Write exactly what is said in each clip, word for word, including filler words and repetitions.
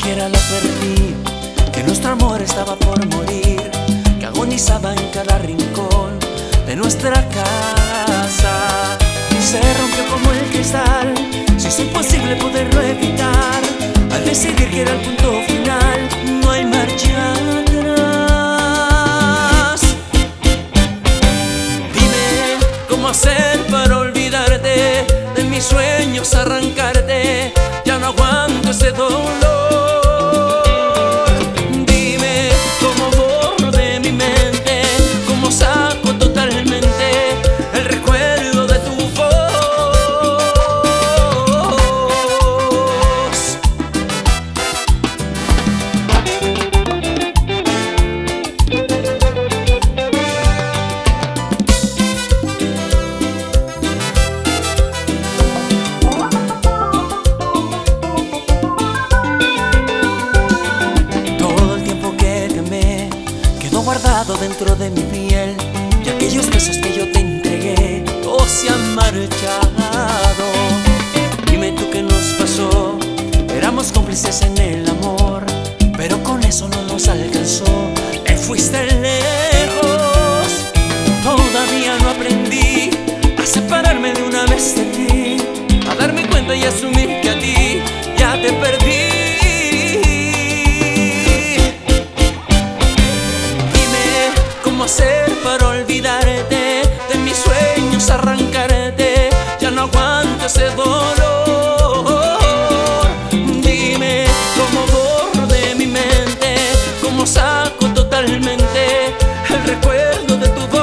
siquiera lo advertí, que nuestro amor estaba por morir, que agonizaba en cada rincón de nuestra casa. Se rompió como el cristal, si es imposible poderlo evitar. Al decidir que era el punto final, no hay marcha atrás. Dime cómo hacer para olvidarte de mis sueños, arrancarte. Ya no aguanto ese dolor. Dime cómo borro de mi mente, cómo saco totalmente el recuerdo de tu voz. Guardado dentro de mi piel, y aquellos besos que yo te entregué, todos se han marchado. Dime tú qué nos pasó, éramos cómplices en el amor, pero con eso no nos alcanzó. Te fuiste lejos, todavía no aprendí a separarme de una vez de ti, a darme cuenta y asumir que a ti ya te perdí. ¿Cómo hacer para olvidarte de mis sueños, arrancarte? Ya no aguanto ese dolor. Dime cómo borro de mi mente, cómo saco totalmente el recuerdo de tu voz.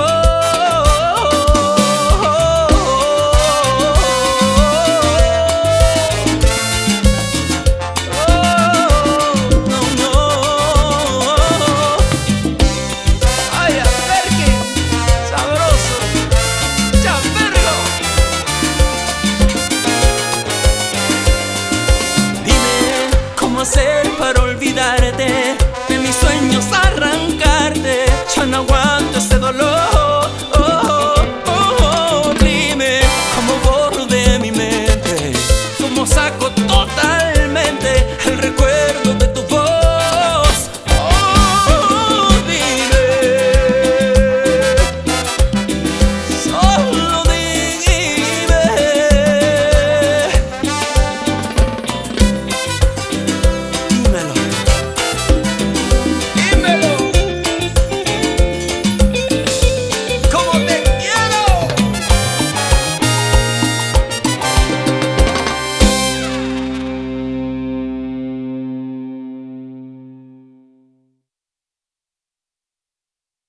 Hacer para olvidarte de mis sueños, arrancarte. Ya no aguanto este dolor. Oh, oh, oh, oh. Dime cómo borro de mi mente, cómo saco total